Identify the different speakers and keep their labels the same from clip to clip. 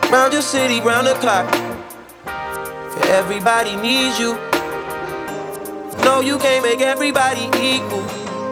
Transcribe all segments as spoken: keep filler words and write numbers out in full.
Speaker 1: Round your city, round the clock. Everybody needs you. No, you can't make everybody equal.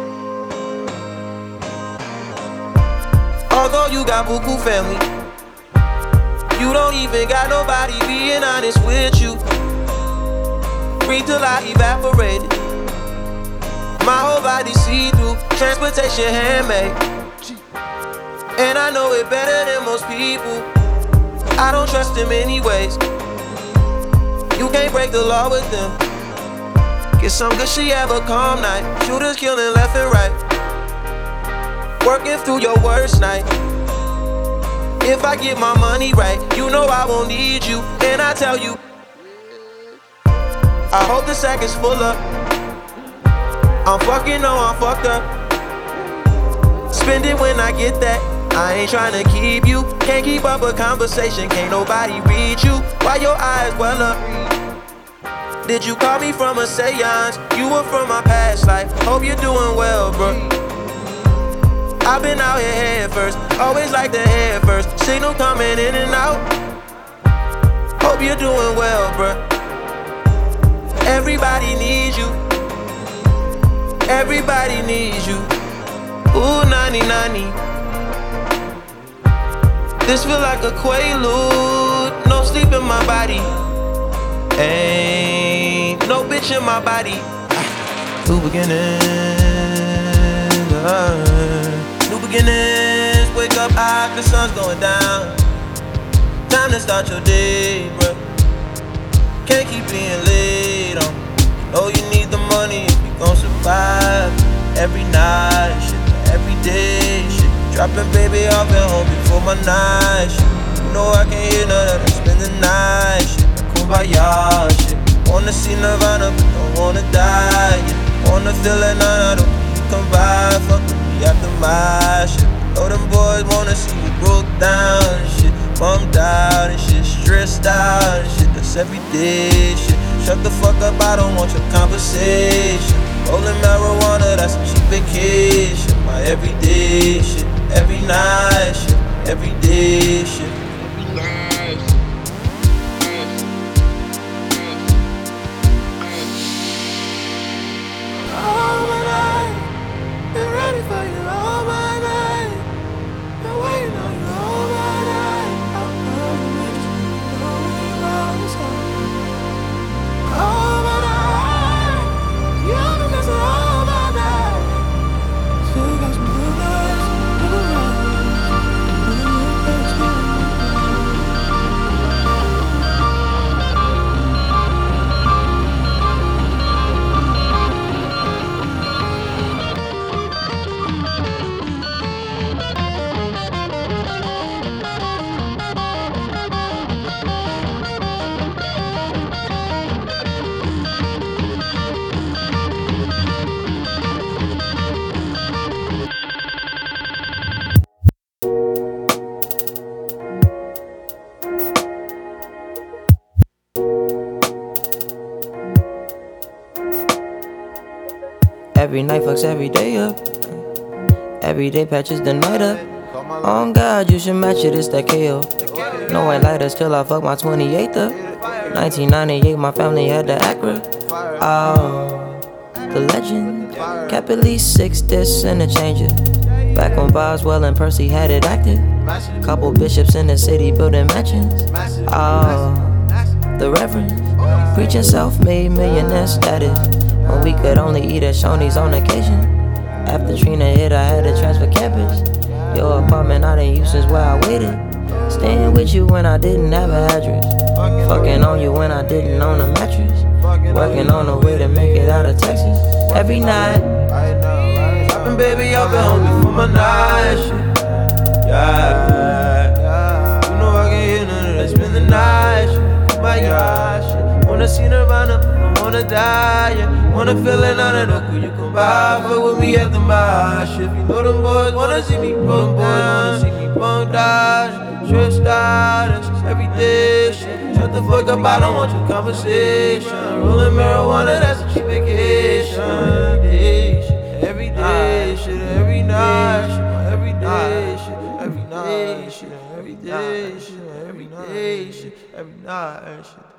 Speaker 1: Although you got buku family, you don't even got nobody being honest with you. Free till I evaporated. My whole body see-through, transportation handmade. And I know it better than most people. I don't trust them anyways. You can't break the law with them. Get some good shit, have a calm night. Shooters killing left and right. Working through your worst night. If I get my money right, you know I won't need you. And I tell you, I hope the sack is full up. I'm fucking, no, I'm fucked up. Spend it when I get that. I ain't tryna keep you. Can't keep up a conversation. Can't nobody read you. Why your eyes well up? Did you call me from a seance? You were from my past life. Hope you're doing well, bro. I've been out here head first. Always like the head first. Signal coming in and out. Hope you're doing well, bro. Everybody needs you. Everybody needs you. Ooh, nani nani. This feel like a quaalude. No sleep in my body. Ain't no bitch in my body. New beginnings, uh, new beginnings. Wake up high, the sun's going down. Time to start your day, bro. Can't keep being late on. You know you need the money if you gon' survive. Every night, shit, every day, shit. Dropping baby off at home before my night, shit. You know I can't hear none of that, spend the night, shit. Kumbaya, shit. Wanna see Nirvana, but don't wanna die, yeah. Wanna feel it, nah, I don't think you come by. Fuck with me after my shit. Know them boys wanna see you broke down and shit. Bummed out and shit, stressed out and shit. That's everyday shit. Shut the fuck up, I don't want your conversation. Rolling marijuana, that's a cheap vacation. My everyday shit, every night shit, everyday shit.
Speaker 2: All my night, been ready for you all my night. Been waiting on you all my night. I'm gonna make you know we was home. All my night, you've been missing all my night. Still got some good nights, good nights.
Speaker 3: Every night fucks every day up. Every day patches the night up. On God, you should match it, it's that K O. No white lighters till I fuck my twenty-eighth up. nineteen ninety-eight, my family had the Acura. Oh, the legend. Kept at least six discs and a changer. Back when Boswell and Percy had it active. Couple bishops in the city building mansions. Oh, the Reverend. Preaching self-made millionaire status. When we could only eat at Shoney's on occasion. After Trina hit, I had to transfer campus. Your apartment I didn't use since where I waited. Staying with you when I didn't have an address. Fucking on you when I didn't own a mattress. Working on a way to make it out of Texas. Every night.
Speaker 1: Dropping baby off at home before my night shit. Yeah. You know I can't hear none of that. Spend the night shit. My God shit. Wanna see Nirvana, but don't wanna die, yeah. Wanna feel it, none of the cool you come by. Fuck with me after my shit. You know them boys wanna see me broke down. See me bumped out, stressed out, that's just everyday shit. Shut the fuck up, I don't want your conversation. Rolling marijuana, that's a cheap vacation. Day shit, every day shit, every night shit, every day shit,
Speaker 2: every night, shit, every day, shit, every day, shit, every night, shit.